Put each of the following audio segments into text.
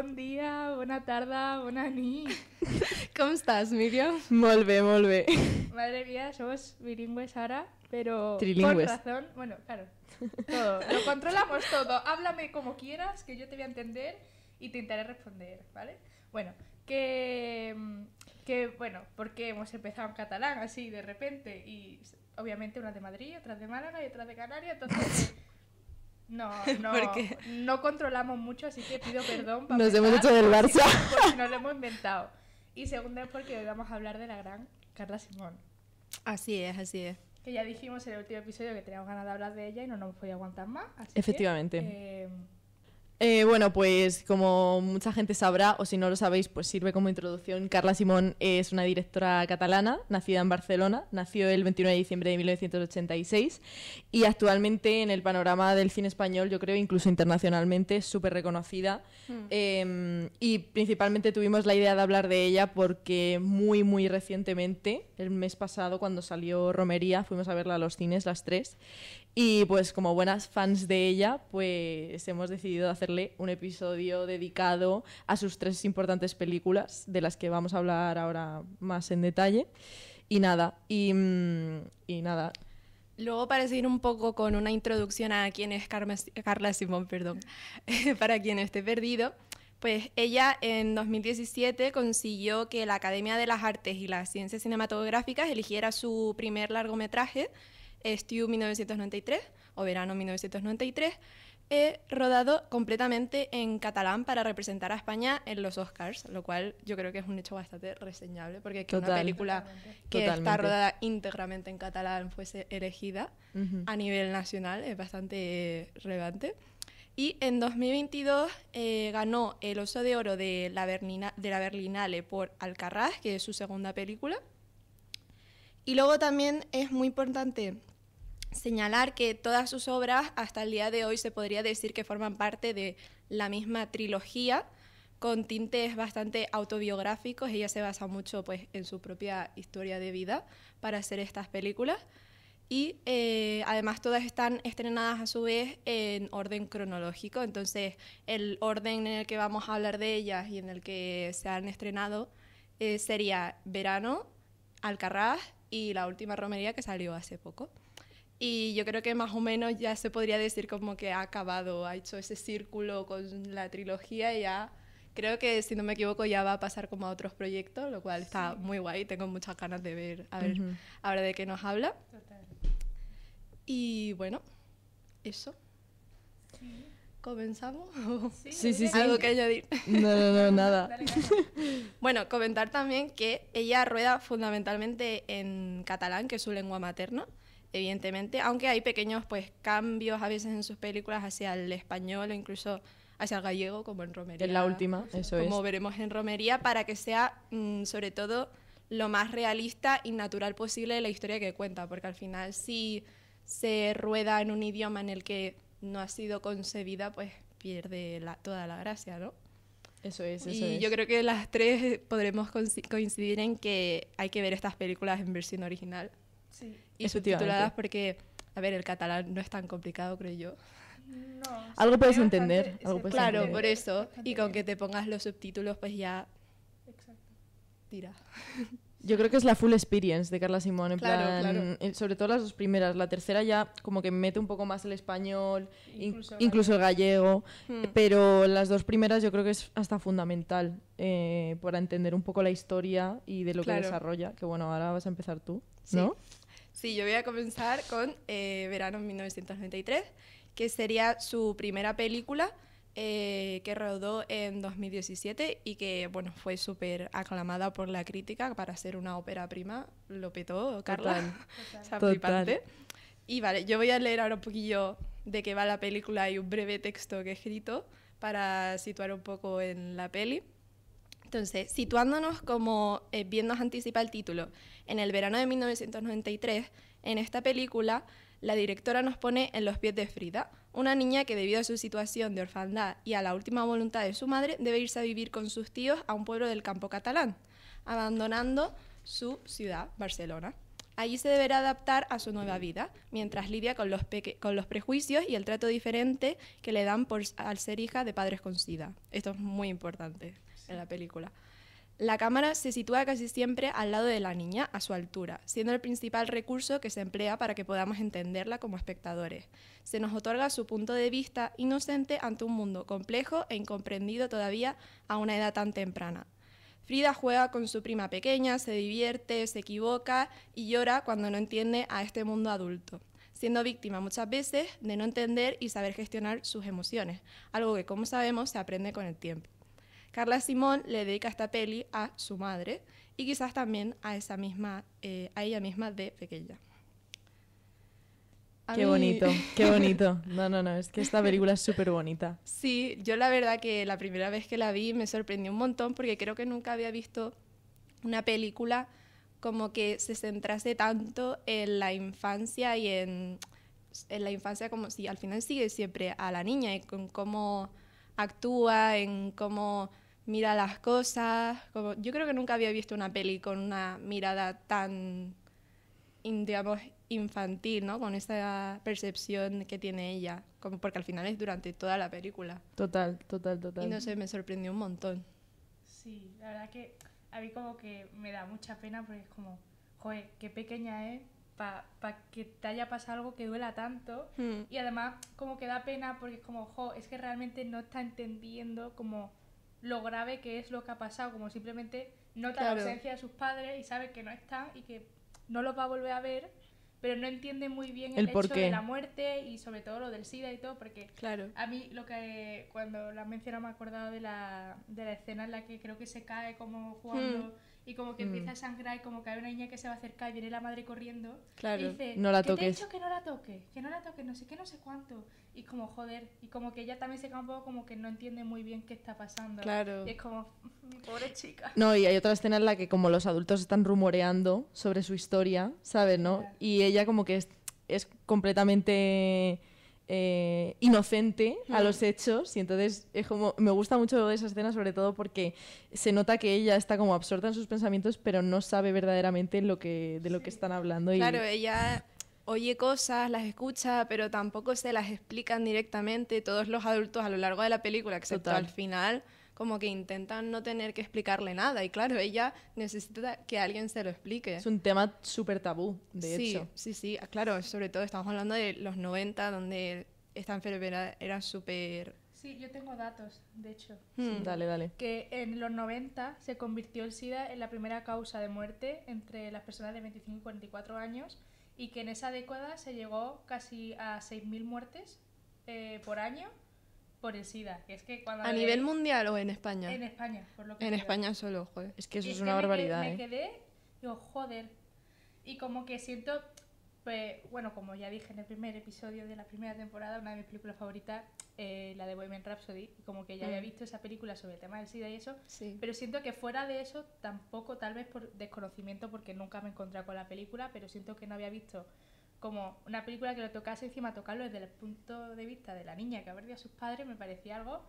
Bon dia, bona tarda, bona nit. ¿Cómo estás, Miriam? Molt bé, molt bé. Madre mía, somos bilingües ahora, pero Trilingües. con razón. Bueno, claro, todo. Lo controlamos todo. Háblame como quieras, que yo te voy a entender y te intentaré responder, ¿vale? Bueno, bueno, porque hemos empezado en catalán así de repente y obviamente unas de Madrid, otras de Málaga y otras de Canarias, entonces no controlamos mucho, así que pido perdón. Nos hemos hecho del Barça. Por si no lo hemos inventado. Y segundo es porque hoy vamos a hablar de la gran Carla Simón. Así es, así es. Que ya dijimos en el último episodio que teníamos ganas de hablar de ella y no nos podía aguantar más. Así Efectivamente. Bueno, pues como mucha gente sabrá, o si no lo sabéis, pues sirve como introducción. Carla Simón es una directora catalana, nacida en Barcelona, nació el 29 de diciembre de 1986 y actualmente en el panorama del cine español, yo creo, incluso internacionalmente, es súper reconocida. Y principalmente tuvimos la idea de hablar de ella porque muy recientemente, el mes pasado, cuando salió Romería, fuimos a verla a los cines, las tres. Y pues como buenas fans de ella, pues hemos decidido hacerle un episodio dedicado a sus tres importantes películas, de las que vamos a hablar ahora más en detalle. Y nada. Luego, para seguir un poco con una introducción a quién es Carla Simón, para quien esté perdido, pues ella en 2017 consiguió que la Academia de las Artes y las Ciencias Cinematográficas eligiera su primer largometraje, Estiu 1993, o Verano 1993, rodado completamente en catalán para representar a España en los Oscars, lo cual yo creo que es un hecho bastante reseñable, porque que una película que está rodada íntegramente en catalán fuese elegida a nivel nacional es bastante relevante. Y en 2022 ganó el Oso de Oro de la Berlinale por Alcarràs, que es su segunda película. Y luego también es muy importante señalar que todas sus obras hasta el día de hoy se podría decir que forman parte de la misma trilogía, con tintes bastante autobiográficos. Ella se basa mucho pues, en su propia historia de vida para hacer estas películas. Y además todas están estrenadas a su vez en orden cronológico, entonces el orden en el que vamos a hablar de ellas y en el que se han estrenado sería Verano, Alcarràs y la última Romería, que salió hace poco. Y yo creo que más o menos ya se podría decir como que ha acabado, ha hecho ese círculo con la trilogía y ya creo que, si no me equivoco, ya va a pasar como a otros proyectos, lo cual está muy guay. Tengo muchas ganas de ver, a ver ahora de qué nos habla. Total. Y bueno, eso. Sí. ¿Comenzamos? Sí. ¿Algo que añadir? No, nada. Dale. Bueno, comentar también que ella rueda fundamentalmente en catalán, que es su lengua materna, evidentemente, aunque hay pequeños pues cambios a veces en sus películas hacia el español o incluso hacia el gallego, como en Romería. En la última, eso es. Como veremos en Romería, para que sea sobre todo lo más realista y natural posible de la historia que cuenta, porque al final si se rueda en un idioma en el que no ha sido concebida, pues pierde toda la gracia, ¿no? Eso es. Yo creo que las tres podremos coincidir en que hay que ver estas películas en versión original y subtituladas, porque, a ver, el catalán no es tan complicado, creo yo. No, Algo puedes entender. Claro, por eso. Y con que te pongas los subtítulos, pues ya Exacto. tira. Yo creo que es la full experience de Carla Simón, en Claro, plan, claro. sobre todo las dos primeras. La tercera ya como que mete un poco más el español, Incluso incluso el gallego, pero las dos primeras yo creo que es hasta fundamental para entender un poco la historia y de lo que desarrolla. Que bueno, ahora vas a empezar tú, ¿no? Sí, yo voy a comenzar con Verano 1993, que sería su primera película, que rodó en 2017 y que bueno, fue súper aclamada por la crítica para ser una ópera prima. Lo petó Carla. O sea, flipante. Y vale, yo voy a leer ahora un poquillo de qué va la película y un breve texto que he escrito para situar un poco en la peli. Entonces, situándonos, como bien nos anticipa el título, en el verano de 1993, en esta película la directora nos pone en los pies de Frida, una niña que debido a su situación de orfandad y a la última voluntad de su madre debe irse a vivir con sus tíos a un pueblo del campo catalán, abandonando su ciudad, Barcelona. Allí se deberá adaptar a su nueva vida, mientras lidia con los prejuicios y el trato diferente que le dan al ser hija de padres con SIDA. Esto es muy importante en la película. La cámara se sitúa casi siempre al lado de la niña, a su altura, siendo el principal recurso que se emplea para que podamos entenderla como espectadores. Se nos otorga su punto de vista inocente ante un mundo complejo e incomprendido todavía a una edad tan temprana. Frida juega con su prima pequeña, se divierte, se equivoca y llora cuando no entiende a este mundo adulto, siendo víctima muchas veces de no entender y saber gestionar sus emociones, algo que, como sabemos, se aprende con el tiempo. Carla Simón le dedica esta peli a su madre y quizás también a ella misma de pequeña. Qué bonito, qué bonito. No, es que esta película es súper bonita. Sí, yo la verdad que la primera vez que la vi me sorprendió un montón porque creo que nunca había visto una película como que se centrase tanto en la infancia y en la infancia como si al final sigue siempre a la niña y con cómo actúa, en cómo mira las cosas. Yo creo que nunca había visto una peli con una mirada tan, digamos, infantil, ¿no? Con esa percepción que tiene ella, como porque al final es durante toda la película. Total. Y no sé, me sorprendió un montón. Sí, la verdad que a mí como que me da mucha pena porque es como, joder, qué pequeña es para que te haya pasado algo que duela tanto. Y además como que da pena porque es como, es que realmente no está entendiendo como lo grave que es lo que ha pasado, como simplemente nota la ausencia de sus padres y sabe que no están y que no los va a volver a ver, pero no entiende muy bien el hecho de la muerte y sobre todo lo del SIDA y todo, porque a mí lo que cuando la mencionado me he acordado de la escena en la que creo que se cae como jugando y como que empieza a sangrar y como que hay una niña que se va a acercar y viene la madre corriendo y dice, no la toques. Te he dicho que no la toques, no sé qué, no sé cuánto, y como joder, y como que ella también se queda un poco como que no entiende muy bien qué está pasando, y es como, mi pobre chica. No, y hay otra escena en la que como los adultos están rumoreando sobre su historia, ¿sabes, no? Claro. Y ella como que es completamente inocente a los hechos, y entonces es como, me gusta mucho esa escena sobre todo porque se nota que ella está como absorta en sus pensamientos pero no sabe verdaderamente de lo que están hablando. Claro, ella oye cosas, las escucha, pero tampoco se las explican directamente. Todos los adultos a lo largo de la película, excepto al final, como que intentan no tener que explicarle nada. Y claro, ella necesita que alguien se lo explique. Es un tema súper tabú, de hecho. Sí, claro, sobre todo estamos hablando de los 90, donde esta enfermedad era súper... Sí, yo tengo datos, de hecho. Sí. Dale. Que en los 90 se convirtió el SIDA en la primera causa de muerte entre las personas de 25 y 44 años y que en esa década se llegó casi a 6.000 muertes por año por el SIDA. Que es que cuando ¿A nivel mundial o en España? En España, por lo que en España solo, joder. Es que eso es una barbaridad. Me quedé, digo, joder. Y como que siento, pues, bueno, como ya dije en el primer episodio de la primera temporada, una de mis películas favoritas, la de Bohemian Rhapsody, y como que ya había visto esa película sobre el tema del SIDA y eso, pero siento que fuera de eso, tampoco, tal vez por desconocimiento, porque nunca me encontré con la película, pero siento que no había visto como una película que lo tocase encima, tocarlo desde el punto de vista de la niña que ha perdido a sus padres, me parecía algo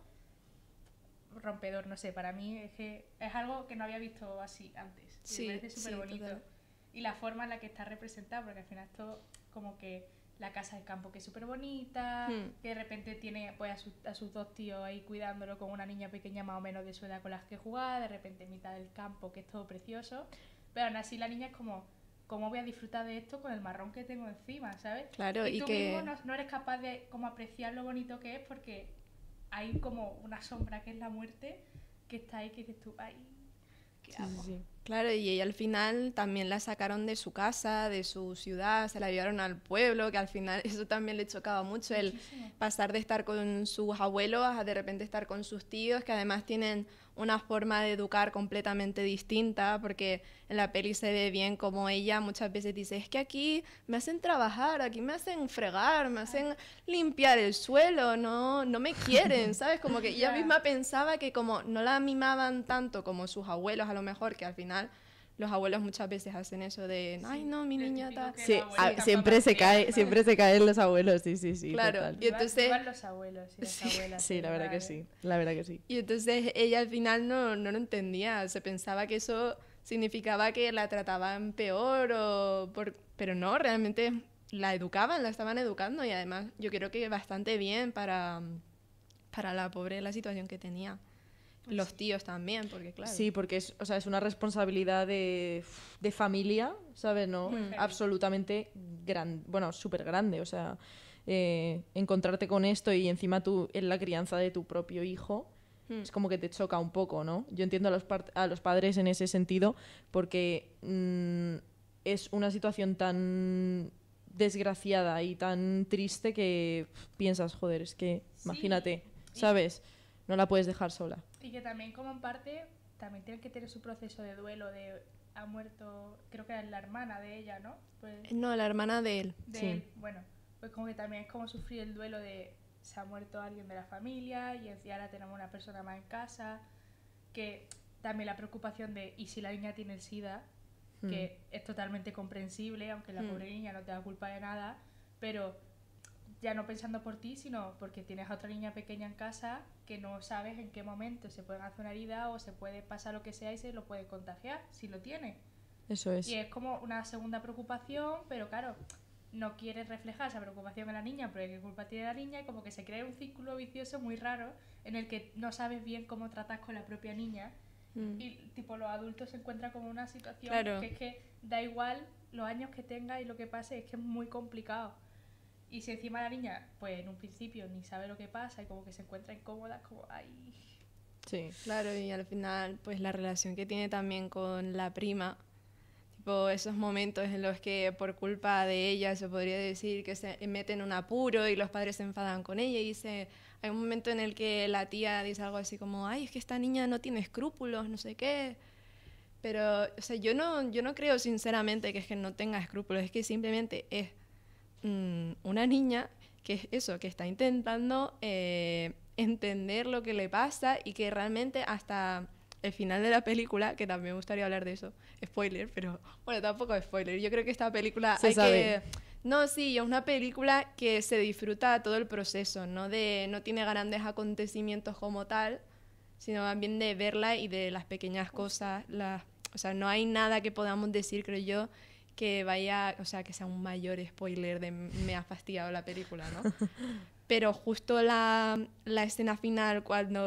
rompedor, no sé, para mí es que es algo que no había visto así antes. Sí, me parece súper bonito. Total. Y la forma en la que está representada, porque al final esto como que la casa de campo que es súper bonita, que de repente tiene pues a sus dos tíos ahí cuidándolo con una niña pequeña más o menos de su edad con las que jugar, de repente en mitad del campo que es todo precioso, pero aún así la niña es como, ¿cómo voy a disfrutar de esto con el marrón que tengo encima, ¿sabes? Claro, y tú que... mismo no eres capaz de como apreciar lo bonito que es porque hay como una sombra que es la muerte que está ahí que dices tú, ay, ¿qué hago? Sí. Claro, y ella al final también la sacaron de su casa, de su ciudad, se la llevaron al pueblo, que al final eso también le chocaba mucho, el pasar de estar con sus abuelos a de repente estar con sus tíos, que además tienen una forma de educar completamente distinta, porque en la peli se ve bien como ella muchas veces dice, es que aquí me hacen trabajar, aquí me hacen fregar, me hacen limpiar el suelo, no me quieren, ¿sabes? Como que ella misma pensaba que como no la mimaban tanto como sus abuelos a lo mejor, que al final los abuelos muchas veces hacen eso de, ay no, mi niña está... Sí, siempre se caen los abuelos, sí. Claro, total. Y entonces... Igual los abuelos y las abuelas. Sí, la verdad que sí. Y entonces ella al final no lo entendía, se pensaba que eso significaba que la trataban peor pero no, realmente la estaban educando y además yo creo que bastante bien para la pobre la situación que tenía. Pues Los sí. tíos también, porque claro. Sí, porque o sea, es una responsabilidad de familia, ¿sabes? ¿No? Muy heavy. Absolutamente grande, bueno, súper grande. O sea, encontrarte con esto y encima tú en la crianza de tu propio hijo, es como que te choca un poco, ¿no? Yo entiendo a los padres en ese sentido porque es una situación tan desgraciada y tan triste que piensas, joder, es que Sí, imagínate, y- ¿sabes? No la puedes dejar sola. Y que también como en parte, también tienen que tener su proceso de duelo de... Ha muerto, creo que era la hermana de ella, ¿no? Pues, No, la hermana de él. de Sí. él. Bueno, pues como que también es como sufrir el duelo de se ha muerto alguien de la familia y ahora tenemos una persona más en casa, que también la preocupación de ¿y si la niña tiene el SIDA? Que es totalmente comprensible, aunque la pobre niña no te da culpa de nada, pero ya no pensando por ti, sino porque tienes a otra niña pequeña en casa que no sabes en qué momento se puede hacer una herida o se puede pasar lo que sea y se lo puede contagiar si lo tiene. Eso es. Y es como una segunda preocupación, pero claro, no quieres reflejar esa preocupación en la niña porque qué culpa tiene la niña y como que se crea un círculo vicioso muy raro en el que no sabes bien cómo tratas con la propia niña y tipo los adultos se encuentran como una situación Claro. que es que da igual los años que tenga y lo que pase, es que es muy complicado. Y si encima la niña, pues en un principio ni sabe lo que pasa y como que se encuentra incómoda, es como, ay... Sí. Claro, y al final, pues la relación que tiene también con la prima, tipo esos momentos en los que por culpa de ella se podría decir que se mete en un apuro y los padres se enfadan con ella y hay un momento en el que la tía dice algo así como, ay, es que esta niña no tiene escrúpulos, no sé qué. Pero, o sea, yo no creo sinceramente que es que no tenga escrúpulos, es que simplemente es una niña que es eso, que está intentando entender lo que le pasa y que realmente hasta el final de la película, que también me gustaría hablar de eso, spoiler, pero bueno, tampoco es spoiler, yo creo que esta película Se sabe. No, sí, es una película que se disfruta todo el proceso, no tiene grandes acontecimientos como tal, sino más bien de verla y de las pequeñas cosas, o sea, no hay nada que podamos decir, creo yo, que vaya, o sea, que sea un mayor spoiler de me ha fastidiado la película, ¿no? Pero justo la escena final, cuando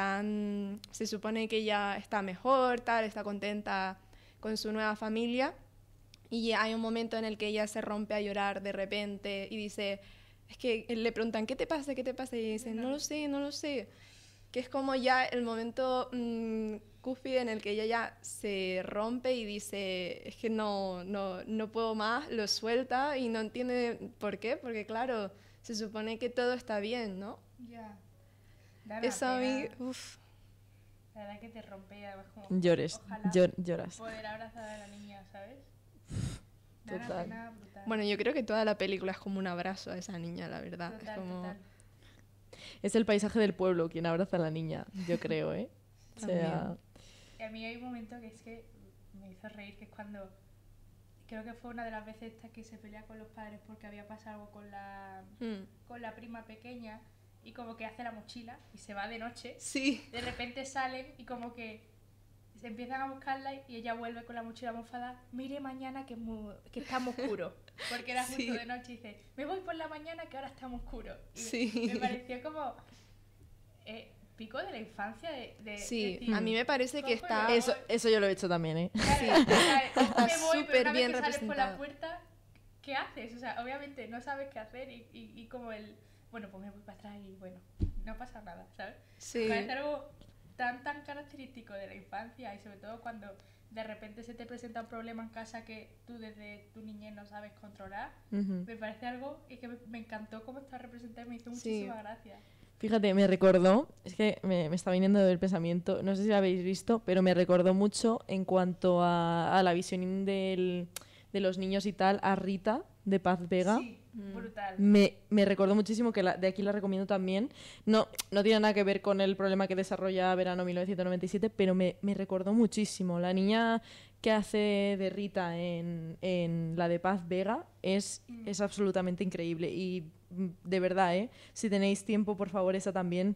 se supone que ella está mejor, tal, está contenta con su nueva familia, y hay un momento en el que ella se rompe a llorar de repente y dice, es que le preguntan, ¿qué te pasa? ¿Qué te pasa? Y dice, no lo sé, no lo sé. Que es como ya el momento cúspide en el que ella ya se rompe y dice, es que no puedo más, lo suelta y no entiende por qué, porque claro, se supone que todo está bien, ¿no? Ya. Da una Eso a mí, pena. uff, La verdad que te rompe y además como... Llores, Ojalá lloras. poder abrazar a la niña, ¿sabes? Da una Total. pena brutal. bueno, yo creo que toda la película es como un abrazo a esa niña, la verdad. Total, es como... total. Es el paisaje del pueblo quien abraza a la niña, yo creo, ¿eh? O sea, Y a mí hay un momento que es que me hizo reír, que es cuando... Creo que fue una de las veces estas que se pelea con los padres porque había pasado algo con la prima pequeña y como que hace la mochila y se va de noche. Sí, De repente salen y como que se empiezan a buscarla y ella vuelve con la mochila mofada. Mire mañana que está muy oscuro. Porque era justo Sí. de noche y dice, me voy por la mañana que ahora está muy oscuro. Y Sí. me pareció como pico de la infancia de sí, decir, a mí me parece que cojo y está... me eso yo lo he hecho también, ¿eh? Claro, o sea, Está me voy, pero súper una vez bien que sales por la representado. puerta, ¿qué haces? O sea, obviamente no sabes qué hacer y como el, bueno, pues me voy para atrás y bueno, no pasa nada, ¿sabes? Sí. Me parece algo tan característico de la infancia y sobre todo cuando de repente se te presenta un problema en casa que tú desde tu niñez no sabes controlar. Ujú. Me parece algo y que me encantó cómo está representado y me hizo Sí. muchísima gracia. Fíjate, me recordó, es que me está viniendo del pensamiento, no sé si lo habéis visto, pero me recordó mucho en cuanto a la visión de los niños y tal, a Rita, de Paz Vega. Sí, brutal. Me recordó muchísimo, que de aquí la recomiendo también. No tiene nada que ver con el problema que desarrolla Verano 1997, pero me recordó muchísimo. La niña que hace de Rita en la de Paz Vega es absolutamente increíble. Y de verdad, si tenéis tiempo, por favor, esa también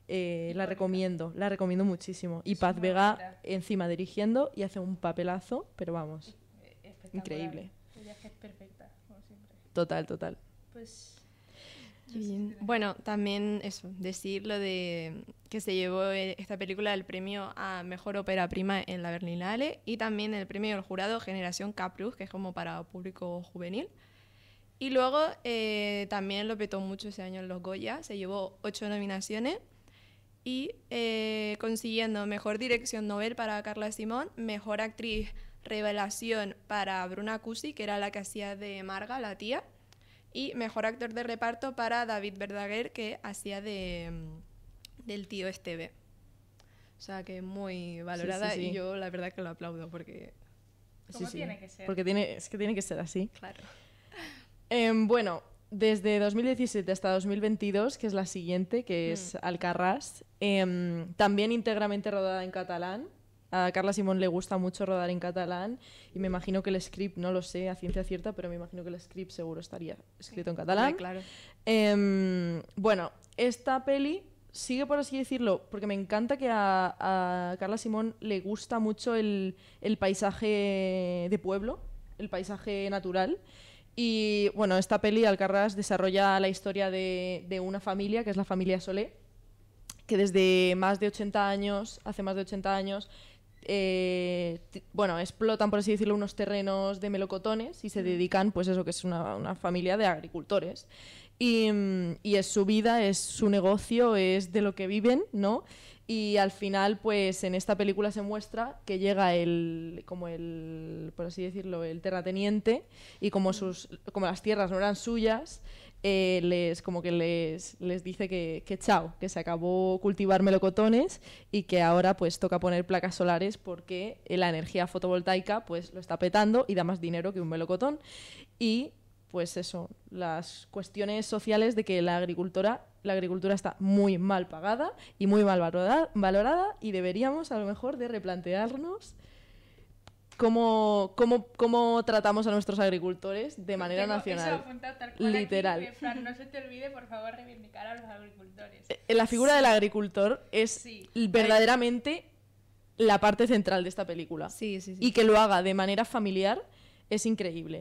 la recomiendo muchísimo. Y Es Paz muy Vega bonita. encima dirigiendo y hace un papelazo, pero vamos, Espectacular. increíble. Ella es perfecta, como siempre. Total. Pues... Qué bien. Bueno, también eso, decir lo de que se llevó esta película el premio a Mejor Ópera Prima en la Berlinale y también el premio del jurado Generación K+, que es como para público juvenil. Y luego también lo petó mucho ese año en los Goya, se llevó 8 nominaciones y consiguiendo Mejor Dirección Nobel para Carla Simón, Mejor Actriz Revelación para Bruna Cusi, que era la que hacía de Marga, la tía, y Mejor Actor de Reparto para David Verdaguer, que hacía del tío Esteve. O sea, que muy valorada Sí. y yo la verdad que lo aplaudo porque... Como tiene que ser. Porque es que tiene que ser así. Claro. Bueno, desde 2017 hasta 2022, que es la siguiente, que es Alcarràs, también íntegramente rodada en catalán. A Carla Simón le gusta mucho rodar en catalán y me imagino que el script, no lo sé a ciencia cierta, pero me imagino que el script seguro estaría escrito en catalán. Claro. Bueno, esta peli sigue, por así decirlo, porque me encanta que a Carla Simón le gusta mucho el paisaje de pueblo, el paisaje natural. Y bueno, esta peli, Alcarràs, desarrolla la historia de una familia, que es la familia Solé, que desde hace más de 80 años, explotan, por así decirlo, unos terrenos de melocotones y se dedican, pues eso, que es una familia de agricultores. Y es su vida, es su negocio, es de lo que viven, ¿no? Y al final, pues en esta película se muestra que llega por así decirlo, el terrateniente y como las tierras no eran suyas, les dice que chao, que se acabó cultivar melocotones y que ahora pues toca poner placas solares porque la energía fotovoltaica pues lo está petando y da más dinero que un melocotón. Y pues eso, las cuestiones sociales de que la agricultura está muy mal pagada y muy mal valorada y deberíamos a lo mejor de replantearnos cómo tratamos a nuestros agricultores de manera nacional. Eso apuntado tal cual literal. Aquí, Fran, no se te olvide, por favor, reivindicar a los agricultores. La figura del agricultor es Sí. verdaderamente la parte central de esta película. Sí. Y que lo haga de manera familiar es increíble.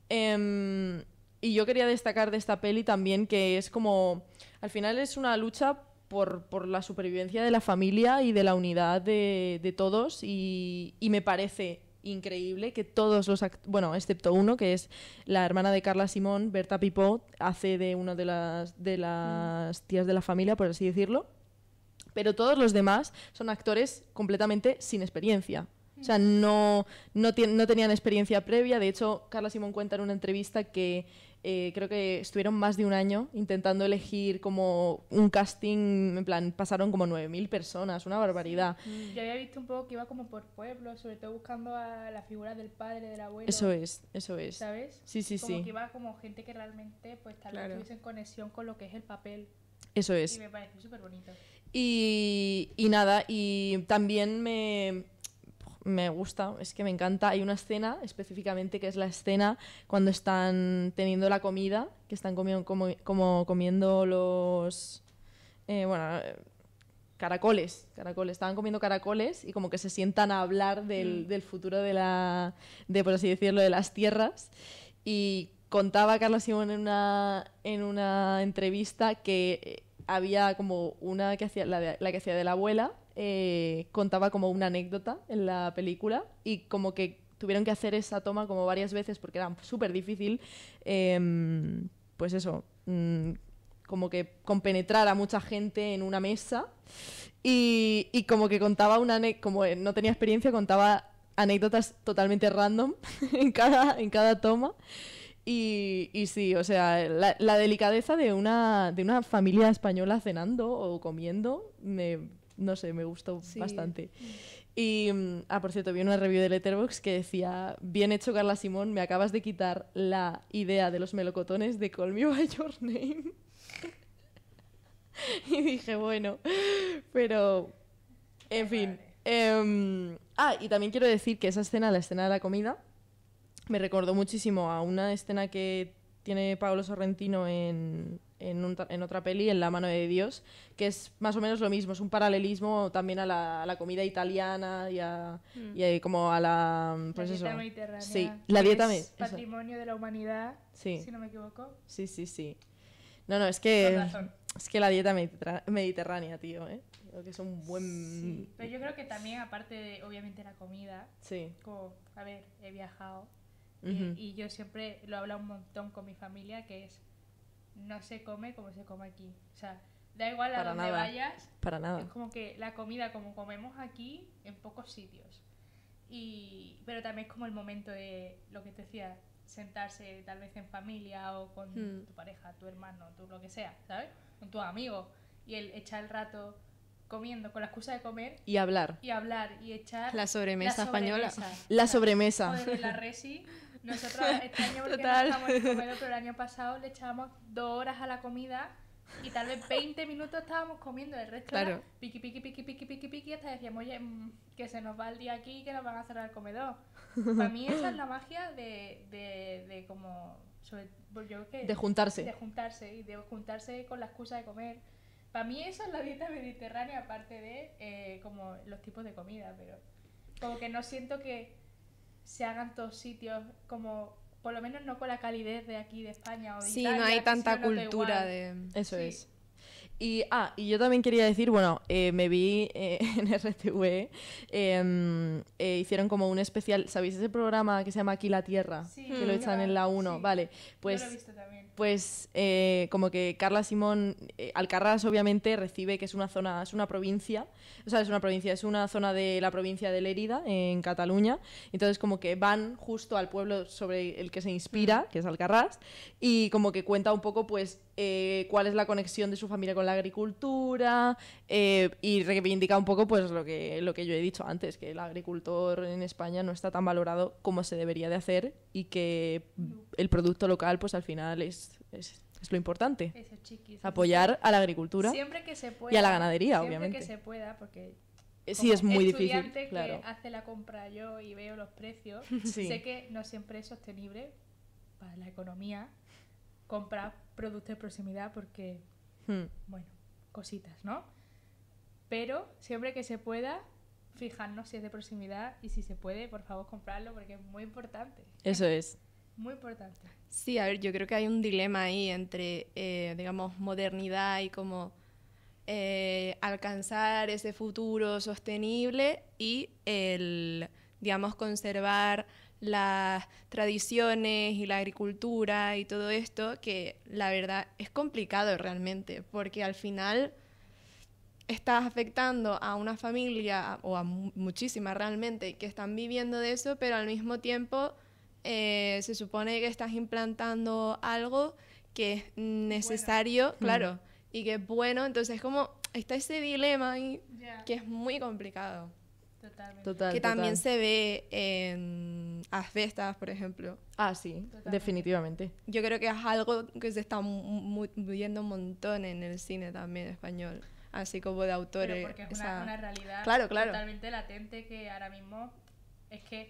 Y yo quería destacar de esta peli también que es como... Al final es una lucha por la supervivencia de la familia y de la unidad de todos y me parece increíble que todos los excepto uno, que es la hermana de Carla Simón, Berta Pipó, hace de una de las tías de la familia, por así decirlo. Pero todos los demás son actores completamente sin experiencia. O sea, no tenían experiencia previa. De hecho, Carla Simón cuenta en una entrevista que creo que estuvieron más de un año intentando elegir como un casting, en plan, pasaron como 9.000 personas, una barbaridad. Yo había visto un poco que iba como por pueblos, sobre todo buscando a la figura del padre, del abuelo. Eso es. ¿Sabes? Sí. Como que iba como gente que realmente pues tal vez Claro. tuviese en conexión con lo que es el papel. Eso es. Y me pareció súper bonito. Y nada, y también me gusta, es que me encanta. Hay una escena específicamente que es la escena cuando están teniendo la comida, que están comiendo los... caracoles. Estaban comiendo caracoles y como que se sientan a hablar del futuro por así decirlo, de las tierras. Y contaba Carla Simón en una entrevista que había como una que hacía, la que hacía de la abuela, contaba como una anécdota en la película y como que tuvieron que hacer esa toma como varias veces porque era súper difícil, pues eso, como que compenetrar a mucha gente en una mesa y como que contaba como no tenía experiencia, contaba anécdotas totalmente random en cada toma. Y sí, o sea, la delicadeza de una familia española cenando o comiendo, no sé, me gustó bastante. Y, por cierto, vi una review de Letterboxd que decía: bien hecho, Carla Simón, me acabas de quitar la idea de los melocotones de Call Me By Your Name. Y dije, bueno, pero... En fin. Y también quiero decir que esa escena, la escena de la comida, me recordó muchísimo a una escena que tiene Paolo Sorrentino en otra peli, en La mano de Dios, que es más o menos lo mismo, es un paralelismo también a la comida italiana y como a la... Pues la eso. dieta mediterránea. Sí, la dieta es patrimonio de la humanidad, sí. si no me equivoco. Sí, sí, sí. No, es Con que razón. la dieta mediterránea, tío, ¿eh? Creo que es un buen... Sí, pero yo creo que también, aparte de, obviamente, la comida, Sí. como, a ver, he viajado Ujú. y yo siempre lo he hablado un montón con mi familia, que es, no se come como se come aquí. O sea, da igual a Para donde nada. vayas, Para nada. es como que la comida como comemos aquí en pocos sitios. Pero también es como el momento de lo que te decía, sentarse tal vez en familia o con tu pareja, tu hermano, tu lo que sea, ¿sabes? Con tus amigos y el echar el rato comiendo con la excusa de comer Y hablar. y hablar y echar La sobremesa española. La sobremesa. Joder, en la Resi, nosotros este año porque Total. no estamos en comedor, pero el año pasado le echábamos 2 horas a la comida y tal vez 20 minutos estábamos comiendo, el resto Claro. era piqui, piqui, piqui, piqui, piqui, piqui, hasta decíamos, oye, que se nos va el día aquí y que nos van a cerrar el comedor. Para mí esa es la magia de como, pues yo creo que De juntarse. de juntarse y de juntarse con la excusa de comer. Para mí eso es la dieta mediterránea, aparte de como los tipos de comida, pero como que no siento que se hagan todos sitios como, por lo menos no con la calidez de aquí de España o de Sí, Italia, no hay que tanta sí lo noto cultura igual. de... Eso Sí. es. Y yo también quería decir, bueno, me vi en RTV, hicieron como un especial, ¿sabéis ese programa que se llama Aquí la Tierra? Sí, Que lo echan en la 1, sí. vale. Yo lo he Pues visto también. como que Carla Simón, Alcarràs obviamente recibe que es una zona, es una provincia, o sea, es una zona de la provincia de Lérida, en Cataluña, entonces como que van justo al pueblo sobre el que se inspira, que es Alcarràs, y como que cuenta un poco pues cuál es la conexión de su familia con la agricultura, y reivindica un poco pues lo que yo he dicho antes, que el agricultor en España no está tan valorado como se debería de hacer y que el producto local pues al final es lo importante. Eso, chiquis. Apoyar a la agricultura. Siempre que se pueda. y a la ganadería, siempre obviamente. que se pueda, porque Sí, como es muy difícil, estudiante claro. que hace la compra yo y veo los precios, Sí. sé que no siempre es sostenible para la economía comprar productos de proximidad porque, bueno, cositas, ¿no? Pero siempre que se pueda, fijarnos si es de proximidad y si se puede, por favor, comprarlo porque es muy importante. Eso es. Muy importante. Sí, a ver, yo creo que hay un dilema ahí entre, digamos, modernidad y como alcanzar ese futuro sostenible y el, digamos, conservar las tradiciones y la agricultura y todo esto, que la verdad es complicado realmente, porque al final estás afectando a una familia o a muchísimas realmente que están viviendo de eso, pero al mismo tiempo se supone que estás implantando algo que es necesario, claro, y que es bueno, entonces como está ese dilema ahí que es muy complicado. Totalmente. Total. Que también se ve en Asbestas, por ejemplo. Ah, sí, Totalmente. definitivamente. Yo creo que es algo que se está viendo un montón en el cine también español, así como de autores. Pero porque es una realidad Claro. totalmente latente que ahora mismo es que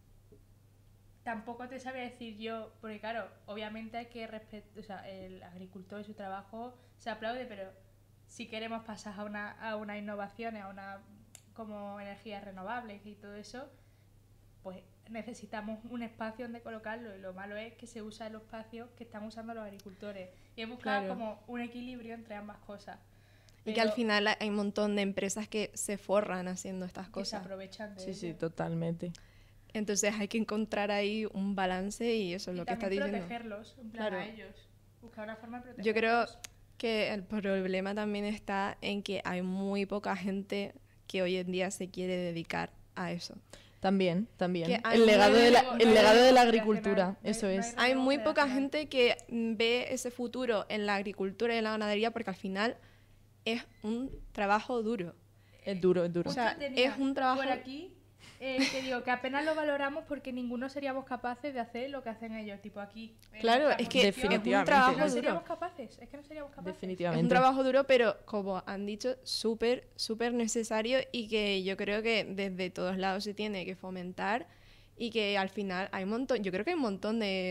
tampoco te sabría decir yo, porque claro, obviamente hay que respetar, o sea, el agricultor y su trabajo se aplaude, pero si queremos pasar a una innovación, a una como energías renovables y todo eso, pues necesitamos un espacio donde colocarlo y lo malo es que se usa los espacios que están usando los agricultores y he buscado como un equilibrio entre ambas cosas. Y que al final hay un montón de empresas que se forran haciendo estas que se cosas. aprovechan de Sí, ello. totalmente. Entonces hay que encontrar ahí un balance y eso es Y lo que está también diciendo. protegerlos, en plan Claro. a ellos. Buscar una forma de protegerlos. Yo creo que el problema también está en que hay muy poca gente que hoy en día se quiere dedicar a eso. También. Que hay El legado de la, no hay el legado de la relevo agricultura, generacional, eso no hay es. relevo Hay muy poca generacional. gente que ve ese futuro en la agricultura y en la ganadería porque al final es un trabajo duro. Es duro, es duro. O sea, Justo tenía es un trabajo- por aquí que digo que apenas lo valoramos porque ninguno seríamos capaces de hacer lo que hacen ellos, tipo aquí. en Claro, nuestra es que posición. es un trabajo No duro. seríamos capaces, es que no seríamos capaces. Es un Definitivamente. trabajo duro, pero como han dicho, súper, súper necesario y que yo creo que desde todos lados se tiene que fomentar y que al final hay un montón, yo creo que hay un montón de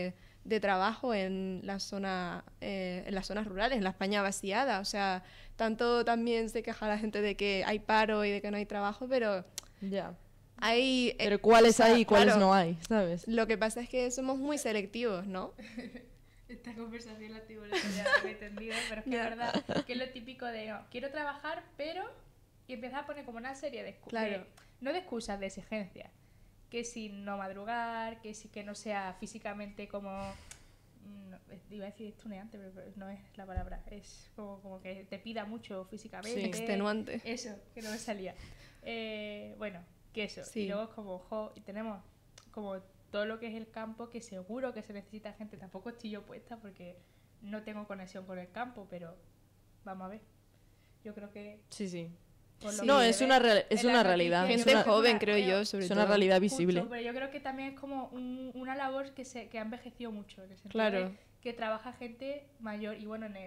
de trabajo en la zona, en las zonas rurales, en la España vaciada. O sea, tanto también se queja la gente de que hay paro y de que no hay trabajo, pero Ya. hay... Pero ¿cuáles hay y cuáles claro, no hay? ¿Sabes? Lo que pasa es que somos muy selectivos, ¿no? Esta conversación la tuve ya entendido, pero es que Ya. es verdad que es lo típico de no, quiero trabajar, pero... Y empiezas a poner como una serie de excusas. Claro. No de excusas, de exigencias. Que si no madrugar, que si que no sea físicamente como... iba a decir estuneante, pero no es la palabra. Es como que te pida mucho físicamente. Sí. Extenuante. Eso, que no me salía. Bueno, que eso. Sí. Y luego es como, y tenemos como todo lo que es el campo, que seguro que se necesita gente. Tampoco estoy yo puesta porque no tengo conexión con el campo, pero vamos a ver. Yo creo que... Sí, sí. por lo No, que es ve una en las realidad. noticias, Gente yo creo que joven, una- creo yo, sobre Es todo. una realidad Justo, visible. pero yo creo que también es como una labor que ha envejecido mucho. En el sentido Claro. de que trabaja gente mayor. Y bueno,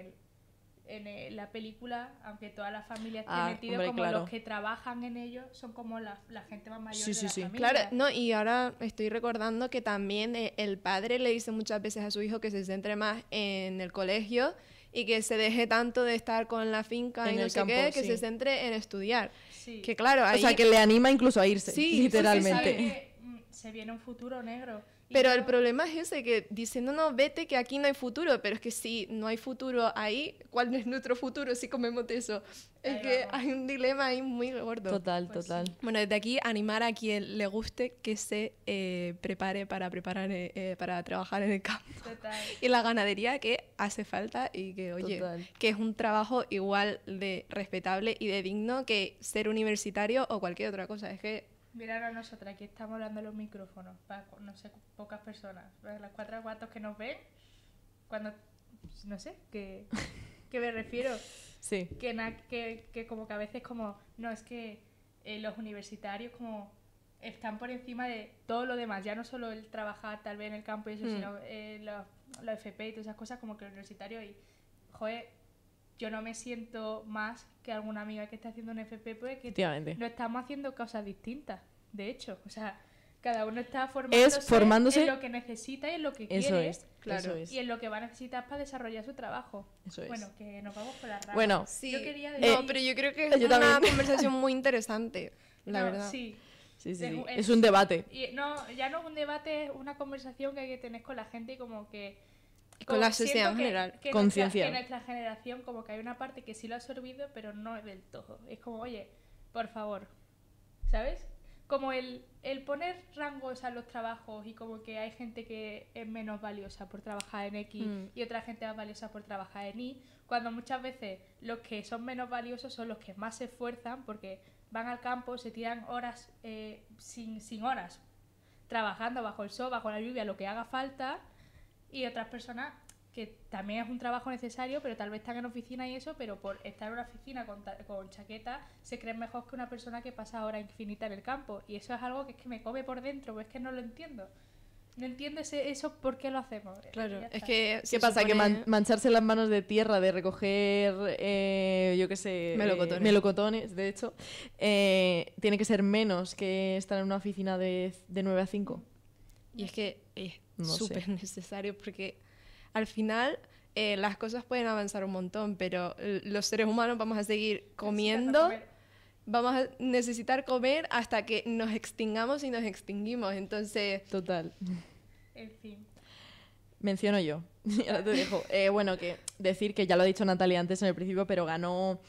la película, aunque toda la familia esté metida, hombre, como claro. los que trabajan en ello son como la gente más mayor Sí, de sí, la sí. familia. Claro, no, y ahora estoy recordando que también el padre le dice muchas veces a su hijo que se centre más en el colegio y que se deje tanto de estar con la finca En y no el sé campo, qué, que sí. se centre en estudiar. Sí. Que claro, ahí... O sea, que le anima incluso a irse, Sí, literalmente. Porque sabe que, se viene un futuro negro. Y Pero yo- el problema es ese, que dicen, no, vete, que aquí no hay futuro. Pero es que si no hay futuro ahí, ¿cuál es nuestro futuro si comemos de eso? Es Ahí que vamos. hay un dilema ahí muy gordo. Total, Pues total. sí. Bueno, desde aquí animar a quien le guste que se prepare para trabajar en el campo Total. y la ganadería, que hace falta y que, oye, Total. que es un trabajo igual de respetable y de digno que ser universitario o cualquier otra cosa. Es que Mirar a nosotras, aquí estamos hablando en los micrófonos, para, no sé, pocas personas, para las 4 gatos que nos ven, cuando, no sé, que me refiero, Sí. que como que a veces como, no, es que los universitarios como están por encima de todo lo demás, ya no solo el trabajar tal vez en el campo y eso, sino los FP y todas esas cosas, como que el universitario y, joder, yo no me siento más que alguna amiga que está haciendo un FP porque Efectivamente. no estamos haciendo cosas distintas, de hecho. O sea, cada uno está formándose, formándose- en lo que necesita y en lo que Eso quiere. es, claro. eso es. Y en lo que va a necesitar para desarrollar su trabajo. Eso es. Bueno, que nos vamos por la rama. Bueno, sí. Yo quería No, decir... pero yo creo que es Yo una también. conversación muy interesante, la No, verdad. Sí. Sí, sí, Es sí. un- Es un debate. Y no, ya no es un debate, es una conversación que hay que tener con la gente y como que... Y con la sociedad siento en que- general. que Conciencia. Que nuestra generación como que hay una parte que sí lo ha absorbido, pero no es del todo. Es como, oye, por favor, ¿sabes? Como el poner rangos a los trabajos y como que hay gente que es menos valiosa por trabajar en X y otra gente más valiosa por trabajar en Y, cuando muchas veces los que son menos valiosos son los que más se esfuerzan porque van al campo, se tiran horas sin horas, trabajando bajo el sol, bajo la lluvia, lo que haga falta, y otras personas que también es un trabajo necesario, pero tal vez están en oficina y eso, pero por estar en una oficina con chaqueta se creen mejor que una persona que pasa horas infinitas en el campo. Y eso es algo que es que me come por dentro, pues es que no lo entiendo. No entiendo eso por qué lo hacemos. Claro, Ya es está. que... ¿Qué se pasa? Que supone- mancharse las manos de tierra, de recoger, yo qué sé, Melocotones. melocotones, de hecho, tiene que ser menos que estar en una oficina de 9 a 5. Y es que es No sé. súper necesario porque al final las cosas pueden avanzar un montón, pero los seres humanos vamos a seguir comiendo, Comer. vamos a necesitar comer hasta que nos extingamos y nos extinguimos. Entonces, Total. En fin. Menciono yo. Y ahora te dejo. Bueno, que decir que ya lo ha dicho Natalia antes en el principio, pero ganó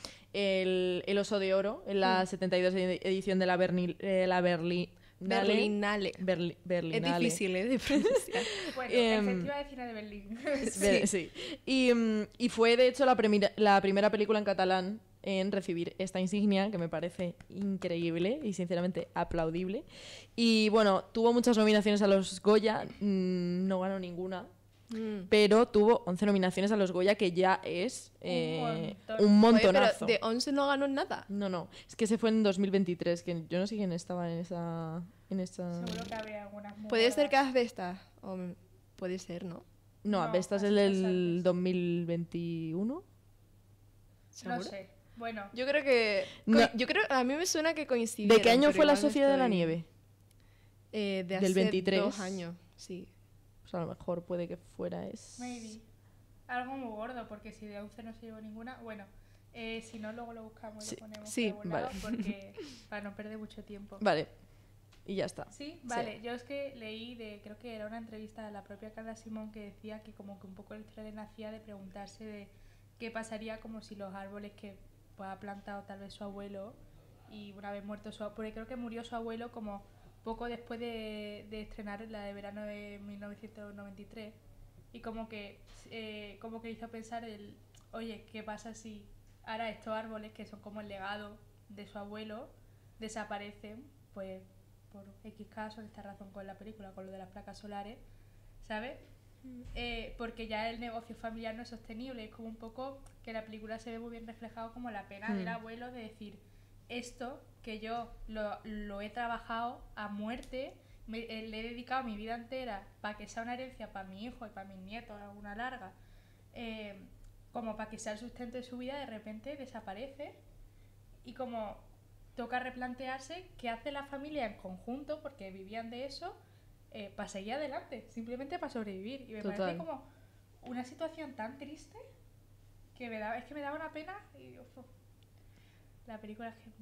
el Oso de Oro en la 72 edición de la Berlinale. Berlinale. Es Berlinale. difícil de pronunciar. Bueno, Em, el Festival de Cine de Berlín. Sí. Y fue, de hecho, la primera película en catalán en recibir esta insignia, que me parece increíble y, sinceramente, aplaudible. Y, bueno, tuvo muchas nominaciones a los Goya, no ganó ninguna, pero tuvo 11 nominaciones a los Goya, que ya es un Oye, montonazo. pero de 11 no ganó nada. No, es que se fue en 2023, que yo no sé quién estaba en esa... Seguro que habría algunas muy Puede ser que buenas. has de esta. Puede ser, ¿no? No, No, esta es así el es del antes. 2021. No ¿Seguro? sé. Bueno, Yo creo que... No. Yo creo, a mí me suena que coincidieron. ¿De qué año pero fue la igual Sociedad de la estoy- Nieve? de Del hace 23. 2 años, sí. Pues a lo mejor puede que fuera Maybe. Algo muy gordo, porque si de 11 no se llevó ninguna, bueno, si no, luego lo buscamos y Sí, lo ponemos sí, por algún lado, vale. porque para no perder mucho tiempo. Vale, y ya está. Sí, vale. Yo es que leí creo que era una entrevista de la propia Carla Simón que decía que como que un poco el thriller nacía de preguntarse de qué pasaría como si los árboles que pues, ha plantado tal vez su abuelo y una vez muerto su abuelo, porque creo que murió su abuelo como poco después de estrenar la de verano de 1993 y como que hizo pensar oye, ¿qué pasa si ahora estos árboles que son como el legado de su abuelo desaparecen? Pues por X caso, en esta razón con la película, con lo de las placas solares, ¿sabes? Porque ya el negocio familiar no es sostenible. Es como un poco que la película se ve muy bien reflejado como la pena del abuelo de decir, esto que yo lo he trabajado a muerte, le he dedicado mi vida entera para que sea una herencia para mi hijo y para mis nietos, alguna larga, como para que sea el sustento de su vida, de repente desaparece y como toca replantearse qué hace la familia en conjunto, porque vivían de eso, para seguir adelante, simplemente para sobrevivir. Y me parece como una situación tan triste que me daba una pena y uf, la película es que es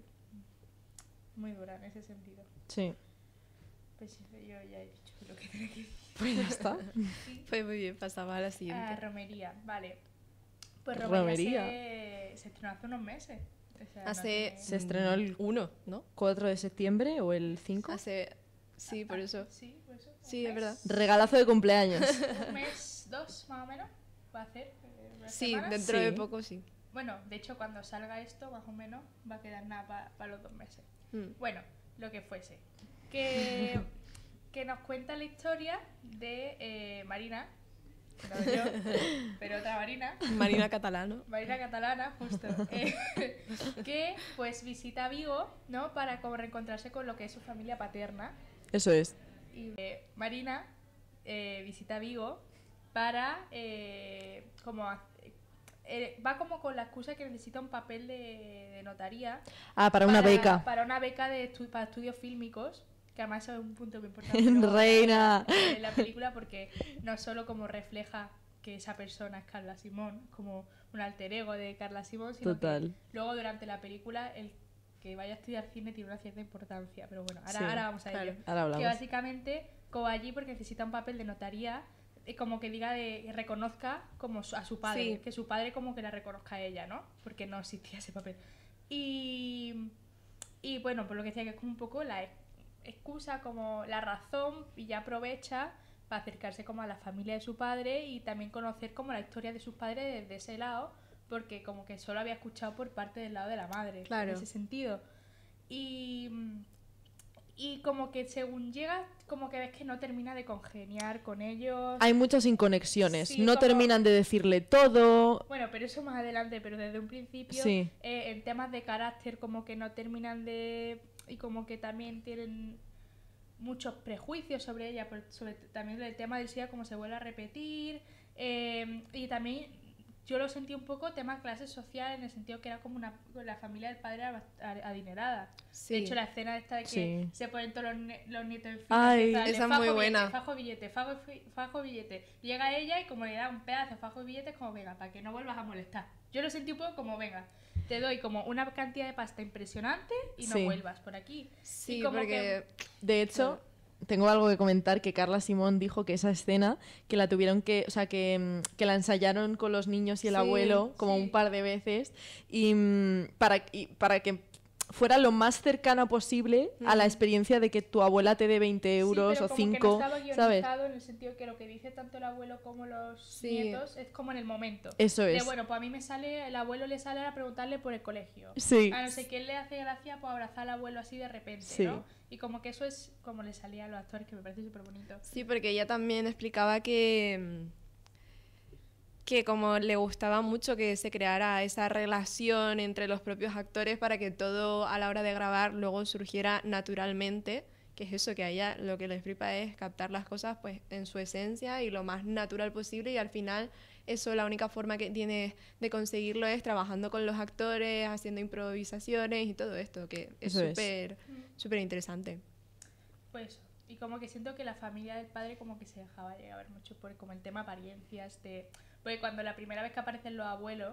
muy dura en ese sentido. Sí. Pues yo ya he dicho lo que tenía que decir. Pues ya está. Sí. Pues muy bien, pasaba a la siguiente. Romería, vale. Pues Romería. se estrenó hace unos meses. O sea, Hace Se estrenó el 1, ¿no? 4 de septiembre o el 5. Sí, por eso. Sí, por eso. Sí, es verdad. Regalazo de cumpleaños. Un mes, 2 más o menos, va a hacer. Unas Sí, semanas. dentro de Sí. poco sí. Bueno, de hecho, cuando salga esto, más o menos, va a quedar nada para los 2 meses. Bueno, lo que fuese. Que nos cuenta la historia de Marina, no yo, pero otra Marina. Marina Catalano. Marina catalana, justo, que pues visita Vigo, ¿no? Para como reencontrarse con lo que es su familia paterna. Eso es. Y Marina visita Vigo para va como con la excusa que necesita un papel de notaría. Para una beca. Para una beca para estudios fílmicos. Que además es un punto muy importante Reina. en la película porque no solo como refleja que esa persona es Carla Simón, como un alter ego de Carla Simón, sino Total. que luego durante la película el que vaya a estudiar cine tiene una cierta importancia. Pero bueno, Sí, ahora vamos a ello. Ahora hablamos. Que básicamente va allí porque necesita un papel de notaría como que diga que reconozca como a su padre, Sí. que su padre como que la reconozca a ella, ¿no? Porque no existía ese papel. Y bueno, por lo que decía que es como un poco la excusa, como la razón, y ya aprovecha para acercarse como a la familia de su padre y también conocer como la historia de sus padres desde ese lado, porque como que solo había escuchado por parte del lado de la madre, Claro. en ese sentido. Y como que según llega, como que ves que no termina de congeniar con ellos. Hay muchas inconexiones. Sí, no como- terminan de decirle todo. Bueno, pero eso más adelante, pero desde un principio, Sí. en temas de carácter, como que no terminan de... Y como que también tienen muchos prejuicios sobre ella, sobre también el tema del SIDA, como se vuelve a repetir. Y también yo lo sentí un poco tema clase social, en el sentido que era como la familia del padre era adinerada. Sí. De hecho, la escena esta de que Sí. se ponen todos los nietos en fila, Ay, empiezan, esa es fajo muy billete, buena. fajo billete, fajo billete. Llega ella y como le da un pedazo de fajo billetes, como venga, para que no vuelvas a molestar. Yo lo sentí un poco como venga, te doy como una cantidad de pasta impresionante y no Sí. vuelvas por aquí. Sí, Y como porque... De hecho, tengo algo que comentar, que Carla Simón dijo que esa escena, que la tuvieron que, o sea, que la ensayaron con los niños y el Sí, abuelo como sí. un par de veces y para que fuera lo más cercana posible a la experiencia de que tu abuela te dé 20 euros sí, pero o como 5, que no estaba ¿sabes? guionizado en el sentido que lo que dice tanto el abuelo como los Sí. nietos es como en el momento. Eso De es. bueno, pues a mí el abuelo le sale a preguntarle por el colegio. Sí. A no sé quién le hace gracia pues abrazar al abuelo así de repente, Sí. ¿no? Y como que eso es como le salía a los actores, que me parece súper bonito. Sí, porque ella también explicaba que como le gustaba mucho que se creara esa relación entre los propios actores para que todo a la hora de grabar luego surgiera naturalmente, que es eso, que a ella lo que le flipa es captar las cosas pues en su esencia y lo más natural posible, y al final eso la única forma que tiene de conseguirlo es trabajando con los actores, haciendo improvisaciones y todo esto, que es Eso es. súper interesante. Pues Y como que siento que la familia del padre como que se dejaba llevar mucho por como el tema apariencias de... Porque cuando la primera vez que aparecen los abuelos,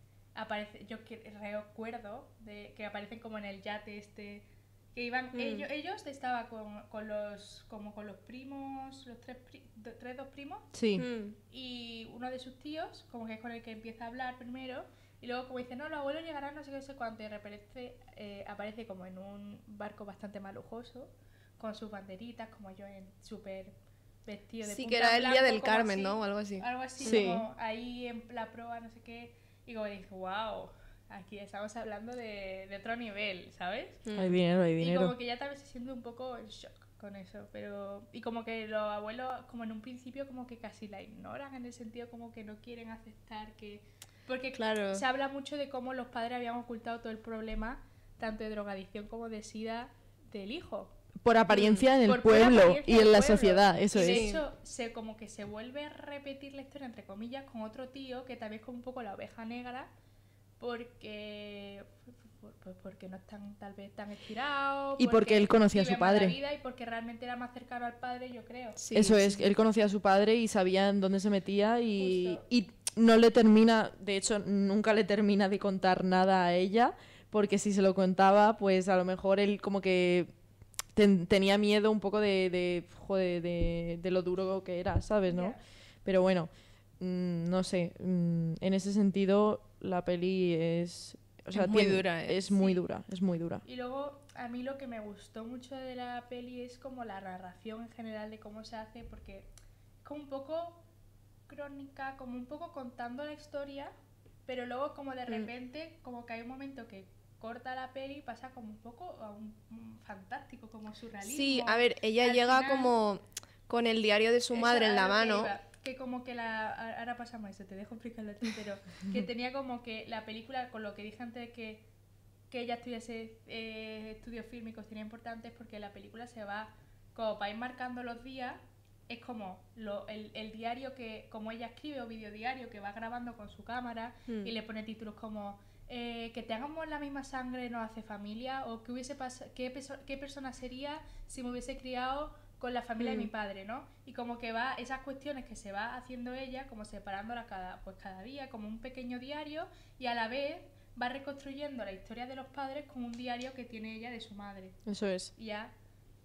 recuerdo de que aparecen como en el yate este... Que iban, ellos estaban con los primos, los dos primos, Sí. y uno de sus tíos, como que es con el que empieza a hablar primero, y luego como dice, no, los abuelos llegarán no sé qué, no sé cuánto, y de repente aparece como en un barco bastante más lujoso, con sus banderitas, como yo en súper vestido de Sí, punta que era el blanco, día del como Carmen, así, ¿no? O algo así. algo así, Sí. como ahí en la proa, no sé qué, y como dices, wow, aquí estamos hablando de otro nivel, ¿sabes? Hay dinero, hay Y dinero. como que ya también se siente un poco en shock con eso, pero... Y como que los abuelos, como en un principio, como que casi la ignoran, en el sentido como que no quieren aceptar que... Porque Claro. se habla mucho de cómo los padres habían ocultado todo el problema, tanto de drogadicción como de sida, del hijo. Por apariencia en el Por pura pueblo apariencia y del en la pueblo. sociedad, eso Y es. de hecho, como que se vuelve a repetir la historia, entre comillas, con otro tío, que también es como un poco la oveja negra, porque no están tal vez tan estirados, Y porque él conocía a su vive mala padre. vida y porque realmente era más cercano al padre, yo creo. Sí, Eso es, sí. él conocía a su padre y sabía en dónde se metía Justo. y no le termina, de hecho, nunca le termina de contar nada a ella, porque si se lo contaba, pues a lo mejor él como que tenía miedo un poco joder, de lo duro que era, ¿sabes? ¿no? Ya. Pero bueno, no sé, en ese sentido la peli es... O sea, Es muy dura, es muy Sí. dura, es muy dura. Y luego, a mí lo que me gustó mucho de la peli es como la narración en general de cómo se hace, porque es como un poco crónica, como un poco contando la historia, pero luego como de repente, como que hay un momento que corta la peli y pasa como un poco a un fantástico, como surrealismo. Sí, a ver, ella Al llega final- como con el diario de su Eso, madre en a la lo que mano. iba, que como que ahora pasamos eso, te dejo explicarlo a ti, pero que tenía como que la película, con lo que dije antes de que ella estudiase estudios fílmicos, tenía importantes porque la película se va, como para ir marcando los días, es como el diario que, como ella escribe, o videodiario que va grabando con su cámara y le pone títulos como que tengamos la misma sangre no hace familia, o qué persona sería si me hubiese criado con la familia de mi padre, ¿no? Y como que va, esas cuestiones que se va haciendo ella, como separándolas cada día, como un pequeño diario, y a la vez va reconstruyendo la historia de los padres con un diario que tiene ella de su madre. Eso es. Y ya,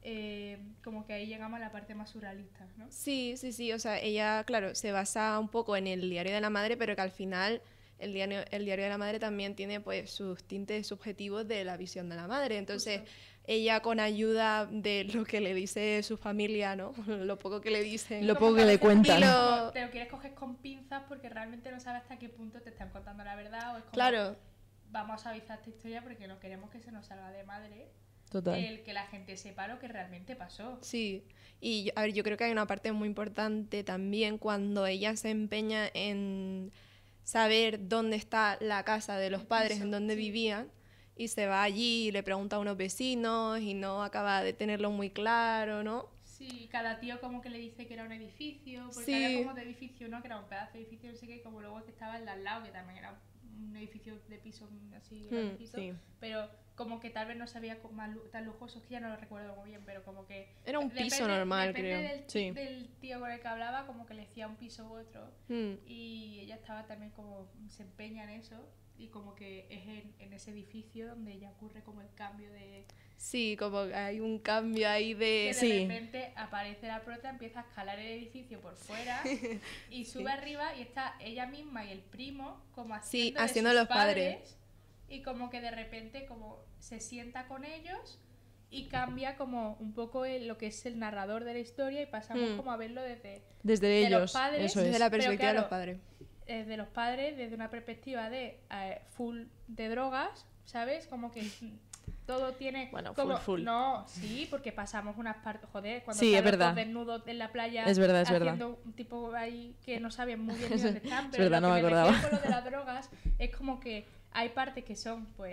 como que ahí llegamos a la parte más surrealista, ¿no? Sí, sí, sí, o sea, ella, claro, se basa un poco en el diario de la madre, pero que al final el diario de la madre también tiene pues sus tintes subjetivos de la visión de la madre. Entonces, ella con ayuda de lo que le dice su familia, ¿no? Lo poco que le dicen. Lo Como poco que a le veces cuentan. como te lo quieres coger con pinzas porque realmente no sabes hasta qué punto te están contando la verdad, o es como, Claro, vamos a avisar esta historia porque no queremos que se nos salga de madre Total. el que la gente sepa lo que realmente pasó. sí. Y a ver, yo creo que hay una parte muy importante también cuando ella se empeña en saber dónde está la casa de los padres, piso, en dónde sí. vivían, y se va allí y le pregunta a unos vecinos y no acaba de tenerlo muy claro, ¿no? Sí, cada tío como que le dice que era un edificio, porque Sí. había como de edificio, ¿no? Que era un pedazo de edificio, no sé qué, y como luego que estaba el de al lado, que también era un edificio de piso así grandecito, sí. pero como que tal vez no sabía tan lujoso, que ya no lo recuerdo muy bien, pero como que... Era un piso normal, creo. Depende Sí. del tío con el que hablaba, como que le decía un piso u otro, Mm. y ella estaba también como, se empeña en eso, y como que es en ese edificio donde ya ocurre como el cambio de... Sí, como que hay un cambio ahí de... Que de Sí. repente aparece la prota, empieza a escalar el edificio por fuera y sube arriba y está ella misma y el primo como haciendo, de haciendo sus los padres. y como que de repente como se sienta con ellos y cambia como un poco lo que es el narrador de la historia y pasamos como a verlo desde Desde de los ellos, padres, eso Desde es. la Pero perspectiva de los claro, padres. de los padres desde una perspectiva de full de drogas, ¿sabes? Como que todo tiene Bueno, como, full. no, sí, porque pasamos unas partes, joder, cuando Sí, es están los verdad. dos desnudos en la playa Es verdad, es verdad. haciendo un tipo ahí que no saben muy bien ni dónde están, Es pero verdad, lo no que me me acordaba. refiero con lo de las drogas es como que hay partes que son pues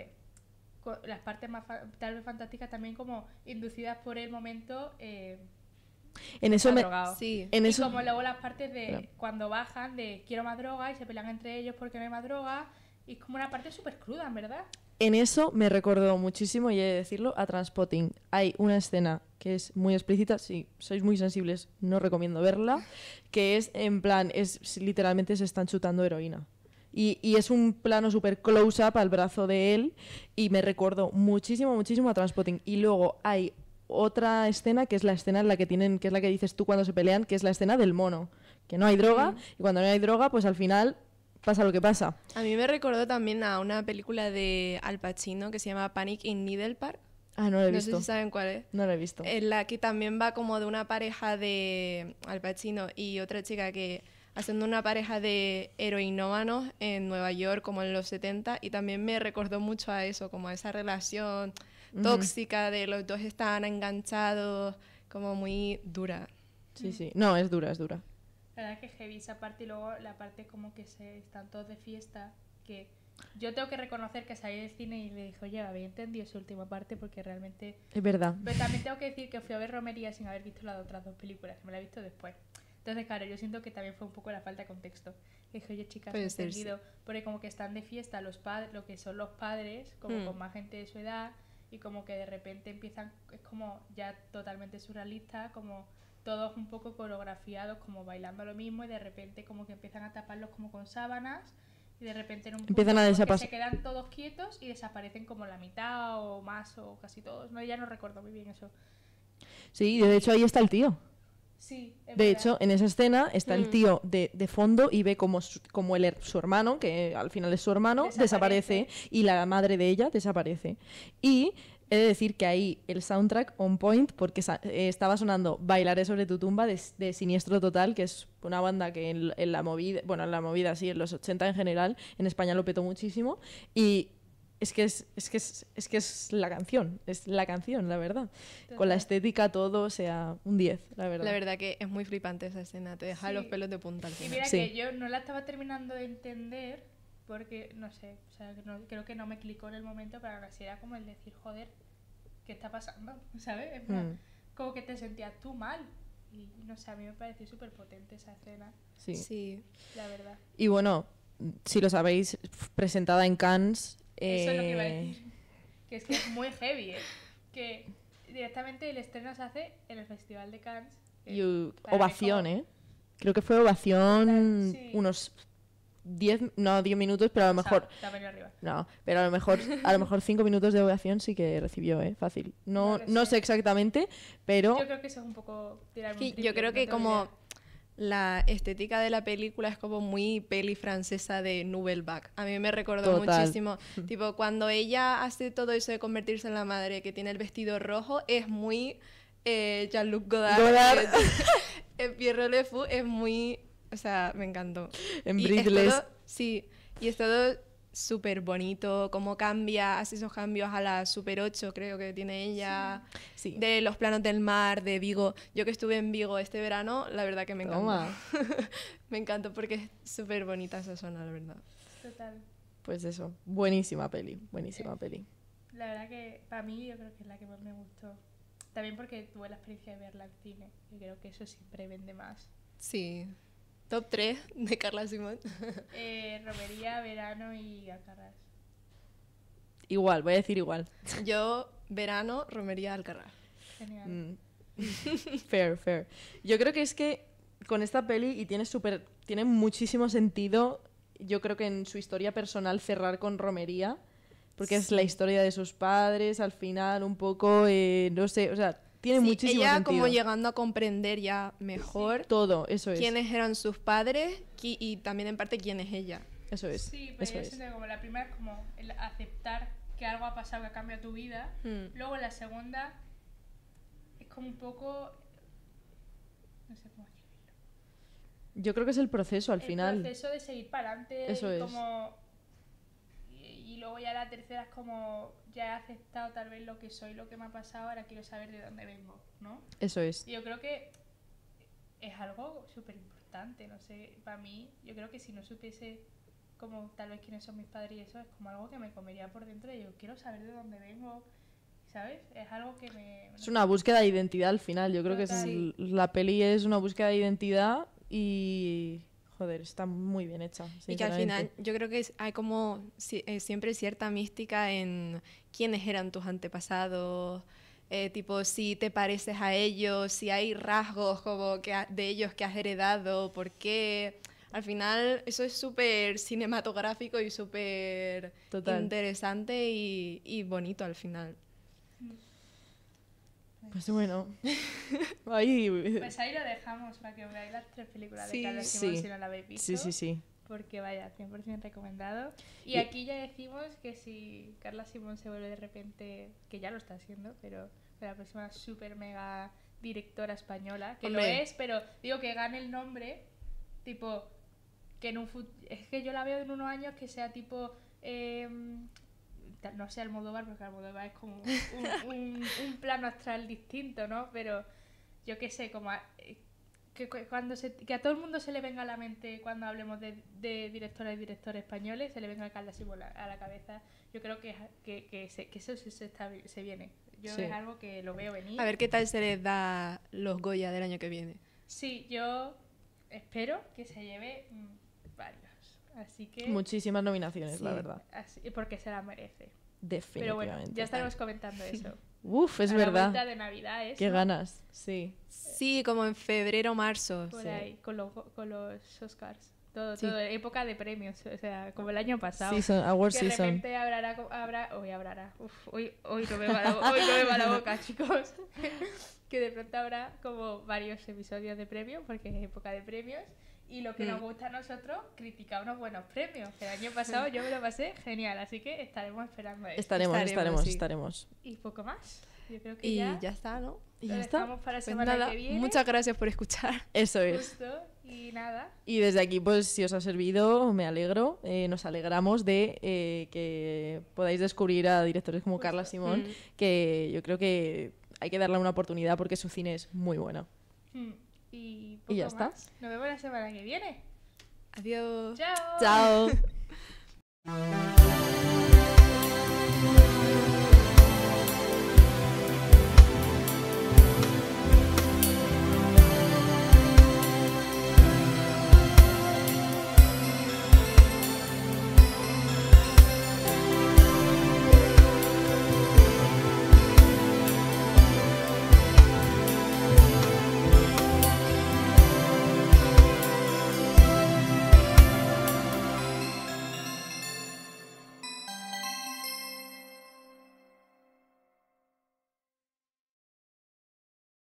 las partes más tal vez fantásticas también como inducidas por el momento En eso está me... drogado. Sí. En Y eso... como luego las partes de Claro. cuando bajan de quiero más droga y se pelean entre ellos porque no hay más droga y es como una parte súper cruda, en verdad. en eso me recordó muchísimo, y he de decirlo, a Trainspotting. Hay una escena que es muy explícita, si sois muy sensibles no recomiendo verla, que es en plan, literalmente se están chutando heroína. Y es un plano súper close-up al brazo de él, y me recordó muchísimo, muchísimo a Trainspotting. Y luego hay otra escena, que es la escena en la que tienen, que es la que dices tú cuando se pelean, que es la escena del mono, que no hay droga, y cuando no hay droga, pues al final pasa lo que pasa. A mí me recordó también a una película de Al Pacino que se llama Panic in Needle Park. Ah, no lo he No visto. sé si saben cuál es. No lo he visto. En la que también va como de una pareja de Al Pacino y otra chica que haciendo una pareja de heroinómanos en Nueva York como en los 70, y también me recordó mucho a eso, como a esa relación tóxica de los dos estaban enganchados, como muy dura. Sí, sí. No, es dura, es dura. La verdad que heavy esa parte, y luego la parte como que están todos de fiesta, que yo tengo que reconocer que salí del cine y le dije, oye, había entendido esa última parte porque realmente... Es verdad. Pero también tengo que decir que fui a ver Romería sin haber visto las otras dos películas, que me la he visto después. Entonces, claro, yo siento que también fue un poco la falta de contexto. Le dije, oye, chicas, no he entendido, porque como que están de fiesta los padres, lo que son los padres, como con más gente de su edad, y como que de repente empiezan, es como ya totalmente surrealista, como todos un poco coreografiados, como bailando lo mismo, y de repente como que empiezan a taparlos como con sábanas, y de repente en un punto empiezan a se quedan todos quietos y desaparecen como la mitad o más o casi todos. No, ya no recuerdo muy bien eso. Sí, de hecho ahí está el tío. Sí, es de verdad. hecho, en esa escena está el tío de fondo y ve como su hermano, que al final es su hermano, desaparece, y la madre de ella desaparece. Y he de decir que ahí el soundtrack on point, porque estaba sonando Bailaré sobre tu tumba de Siniestro Total, que es una banda que en la movida, bueno, en la movida sí, en los 80 en general, en España lo petó muchísimo, y es que es la canción, la verdad. Total. Con la estética, todo, o sea, un 10, la verdad. La verdad que es muy flipante esa escena, te deja los pelos de punta al final. Y mira que yo no la estaba terminando de entender, porque, no sé, o sea, creo que no me clicó en el momento, pero ahora sí era como el decir, joder, ¿qué está pasando? ¿Sabes? En plan, como que te sentías tú mal. Y no sé, a mí me pareció súper potente esa escena. Sí, la verdad. Y bueno, si lo sabéis, presentada en Cannes. Eso es lo que iba a decir. Que es muy heavy, que directamente el estreno se hace en el Festival de Cannes. Y ovación, creo que fue ovación unos 10 minutos, pero a lo mejor... arriba. No, pero a lo mejor 5 minutos de ovación sí que recibió, fácil. No sé exactamente, pero... Yo creo que eso es un poco tirar un triple, yo creo que como la estética de la película es como muy peli francesa de Nouvelle Vague. A mí me recordó muchísimo. Tipo, cuando ella hace todo eso de convertirse en la madre, que tiene el vestido rojo, es muy Jean-Luc Godard. En Pierrot Le Fou es muy... O sea, me encantó. En Breathless. Sí, y es todo súper bonito, cómo cambia, hace esos cambios a la Super 8, creo que tiene ella, sí. De los planos del mar, de Vigo. Yo que estuve en Vigo este verano, la verdad que me encantó. Me encantó porque es súper bonita esa zona, la verdad. Total. Pues eso, buenísima peli. La verdad que para mí yo creo que es la que más me gustó. También porque tuve la experiencia de verla en cine, y creo que eso siempre vende más. Sí. Top 3 de Carla Simón. Romería, Verano y Alcarrás. Igual, voy a decir igual. Yo, Verano, Romería, Alcarrás. Genial. Fair. Yo creo que es que con esta peli, y tiene muchísimo sentido, yo creo que en su historia personal cerrar con Romería, porque es la historia de sus padres, al final un poco, no sé, o sea... Tiene muchísimo ella sentido. Como llegando a comprender ya mejor todo, eso es. Quiénes eran sus padres y también en parte quién es ella. Eso es. Sí, pero yo siento que como la primera es como el aceptar que algo ha pasado que ha cambiado tu vida. Luego la segunda es como un poco... No sé cómo escribirlo. Yo creo que es el proceso al final. El proceso de seguir para adelante. Eso es. Y luego ya la tercera es como... Ya he aceptado tal vez lo que soy, lo que me ha pasado, ahora quiero saber de dónde vengo, ¿no? Eso es. Y yo creo que es algo súper importante, no sé, para mí, yo creo que si no supiese como tal vez quiénes son mis padres y eso, es como algo que me comería por dentro y yo quiero saber de dónde vengo, ¿sabes? Es algo que me... Es una búsqueda de identidad al final, yo creo que la peli es una búsqueda de identidad y... joder, está muy bien hecha. Y que al final sinceramente. yo creo que hay como siempre cierta mística en quiénes eran tus antepasados, tipo si te pareces a ellos, si hay rasgos como que de ellos que has heredado, por qué. Al final eso es súper cinematográfico y súper Total. interesante y bonito al final. Pues bueno, ahí... Pues ahí lo dejamos para que veáis las 3 películas Sí. de Carla Simón Sí. si no la habéis visto. Sí, sí, sí. Porque vaya, 100% recomendado. Y Y- aquí ya decimos que si Carla Simón se vuelve de repente, que ya lo está haciendo, pero la próxima super mega directora española, que Hombre. lo es, pero digo que gane el nombre, tipo, que en un es que yo la veo en unos años que sea tipo, no sé Almodóvar, porque Almodóvar es como un plano astral distinto, ¿no? Pero yo qué sé, como que a todo el mundo se le venga a la mente cuando hablemos de directoras y directores españoles, se le venga Carla Simón a la cabeza. Yo creo que eso se viene. Yo Sí. es algo que lo veo venir. A ver qué tal se les da los Goya del año que viene. Sí, yo espero que se lleve varios. Así que... Muchísimas nominaciones, Sí. la verdad. porque se la merece. Definitivamente. Pero bueno, ya estaremos comentando eso. Uf, es A la verdad. vuelta de Navidad, eso. Qué ganas, sí. Sí, como en febrero o marzo. Por Sí. ahí, con los Oscars. Todo, Sí. todo, época de premios, o sea, como el año pasado. Season, award que de season. repente hoy no me va la boca, chicos. Que de pronto habrá como varios episodios de premios, porque es época de premios. Y lo que nos gusta a nosotros, criticar unos buenos premios. Que el año pasado yo me lo pasé genial, así que estaremos esperando eso. Estaremos. sí. Y poco más. Yo creo que Y ya, ya está, ¿no? Y lo ya está. dejamos para la Pues semana nada, que viene. muchas gracias por escuchar. Eso es. Justo, y nada. Y desde aquí, pues si os ha servido, me alegro. Nos alegramos de que podáis descubrir a directores como Carla Simón, que yo creo que hay que darle una oportunidad porque su cine es muy bueno. Y Y ya poco está. más. Nos vemos la semana que viene. Adiós. Chao. Chao.